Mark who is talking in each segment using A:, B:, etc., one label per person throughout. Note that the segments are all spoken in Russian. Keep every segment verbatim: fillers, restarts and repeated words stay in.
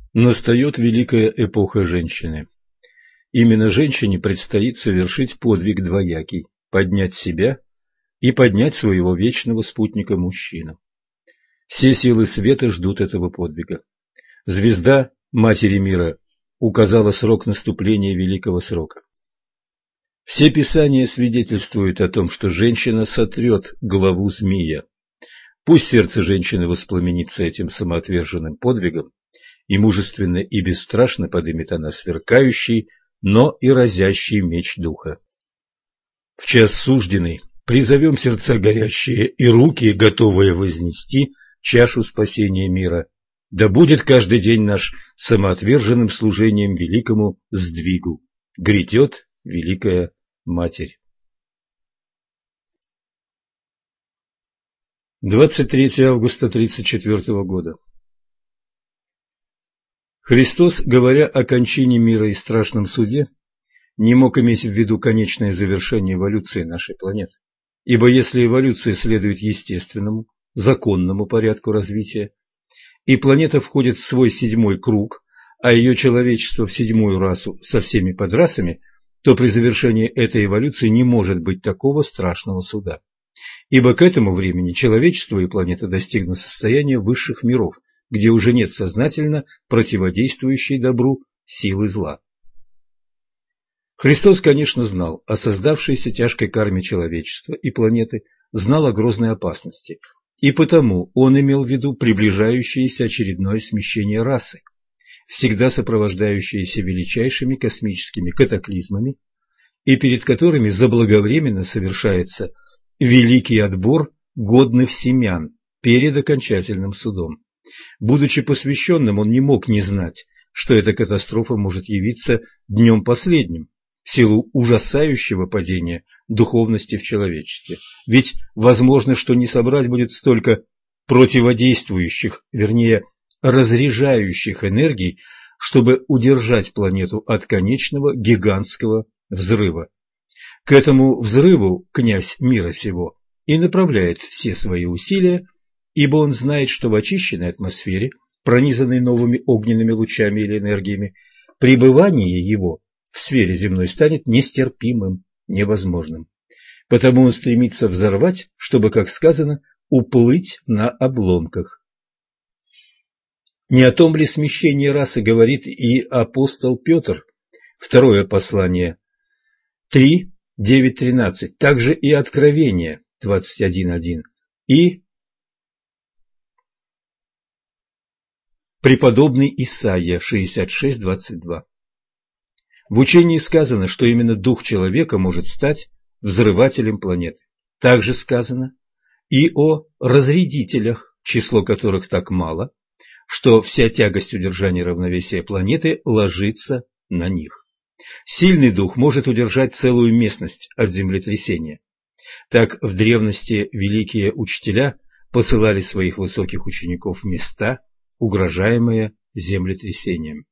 A: Настает великая эпоха женщины. Именно женщине предстоит совершить подвиг двоякий – поднять себя и поднять своего вечного спутника-мужчину. Все силы света ждут этого подвига. Звезда Матери Мира указала срок наступления великого срока. Все писания свидетельствуют о том, что женщина сотрет главу змея. Пусть сердце женщины воспламенится этим самоотверженным подвигом, и мужественно и бесстрашно подымет она сверкающий, но и разящий меч духа. В час сужденный призовем сердца горящие и руки, готовые вознести чашу спасения мира. Да будет каждый день наш самоотверженным служением великому сдвигу. Грядет Великая Матерь. двадцать третьего августа тридцать четвёртого года. Христос, говоря о кончине мира и страшном суде, не мог иметь в виду конечное завершение эволюции нашей планеты. Ибо если эволюция следует естественному, законному порядку развития, и планета входит в свой седьмой круг, а ее человечество в седьмую расу со всеми подрасами, то при завершении этой эволюции не может быть такого страшного суда. Ибо к этому времени человечество и планета достигнут состояния высших миров, где уже нет сознательно противодействующей добру силы зла. Христос, конечно, знал о создавшейся тяжкой карме человечества и планеты, знал о грозной опасности, и потому он имел в виду приближающееся очередное смещение расы, всегда сопровождающееся величайшими космическими катаклизмами, и перед которыми заблаговременно совершается великий отбор годных семян перед окончательным судом. Будучи посвященным, он не мог не знать, что эта катастрофа может явиться днем последним, в силу ужасающего падения духовности в человечестве. Ведь возможно, что не собрать будет столько противодействующих, вернее, разряжающих энергий, чтобы удержать планету от конечного гигантского взрыва. К этому взрыву князь мира сего и направляет все свои усилия, ибо он знает, что в очищенной атмосфере, пронизанной новыми огненными лучами или энергиями, пребывание его в сфере земной станет нестерпимым, невозможным. Потому он стремится взорвать, чтобы, как сказано, уплыть на обломках. Не о том ли смещении расы говорит и апостол Петр, второе послание три, девять, тринадцать, также и Откровение двадцать один, один, и преподобный Исаия шестьдесят шесть, двадцать два. В учении сказано, что именно дух человека может стать взрывателем планеты. Также сказано и о разрядителях, число которых так мало, что вся тягость удержания равновесия планеты ложится на них. Сильный дух может удержать целую местность от землетрясения. Так в древности великие учителя посылали своих высоких учеников в места, угрожаемые землетрясением.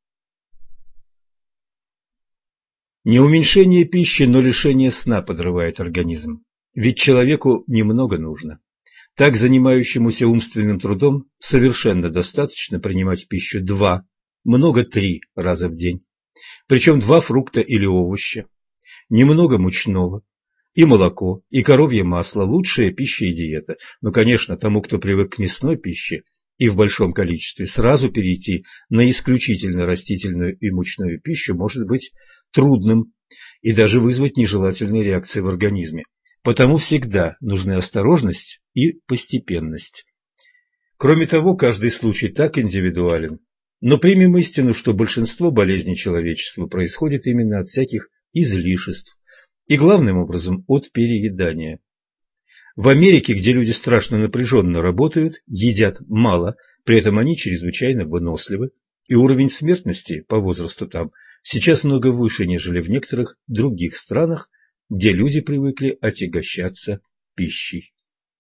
A: Не уменьшение пищи, но лишение сна подрывает организм. Ведь человеку немного нужно. Так занимающемуся умственным трудом совершенно достаточно принимать пищу два, много три раза в день. Причем два фрукта или овоща, немного мучного, и молоко, и коровье масло – лучшая пища и диета. Но, конечно, тому, кто привык к мясной пище и в большом количестве, сразу перейти на исключительно растительную и мучную пищу может быть трудным и даже вызвать нежелательные реакции в организме. Потому всегда нужны осторожность и постепенность. Кроме того, каждый случай так индивидуален. Но примем истину, что большинство болезней человечества происходит именно от всяких излишеств и главным образом от переедания. В Америке, где люди страшно напряженно работают, едят мало, при этом они чрезвычайно выносливы, и уровень смертности по возрасту там сейчас много выше, нежели в некоторых других странах, где люди привыкли отягощаться пищей.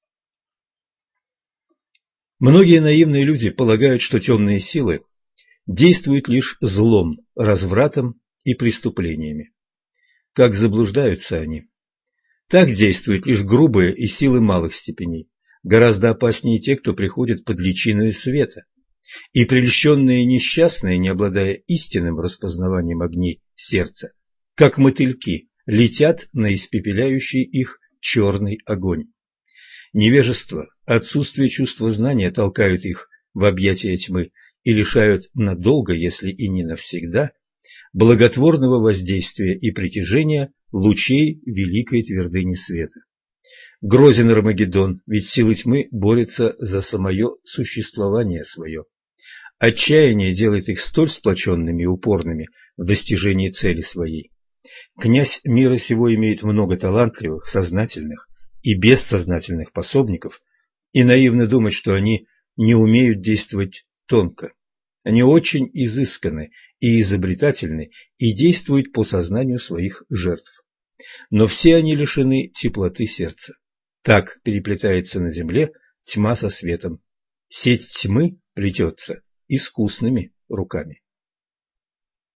A: Многие наивные люди полагают, что темные силы действуют лишь злом, развратом и преступлениями. Как заблуждаются они! Так действуют лишь грубые и силы малых степеней. Гораздо опаснее те, кто приходит под личиною света. И прельщенные несчастные, не обладая истинным распознаванием огней сердца, как мотыльки, летят на испепеляющий их черный огонь. Невежество, отсутствие чувства знания толкают их в объятия тьмы и лишают надолго, если и не навсегда, благотворного воздействия и притяжения лучей великой твердыни света. Грозен Армагеддон, ведь силы тьмы борются за самое существование свое. Отчаяние делает их столь сплоченными и упорными в достижении цели своей. Князь мира сего имеет много талантливых, сознательных и бессознательных пособников, и наивно думать, что они не умеют действовать тонко. Они очень изысканны и изобретательны и действуют по сознанию своих жертв. Но все они лишены теплоты сердца. Так переплетается на земле тьма со светом. Сеть тьмы плетется искусными руками.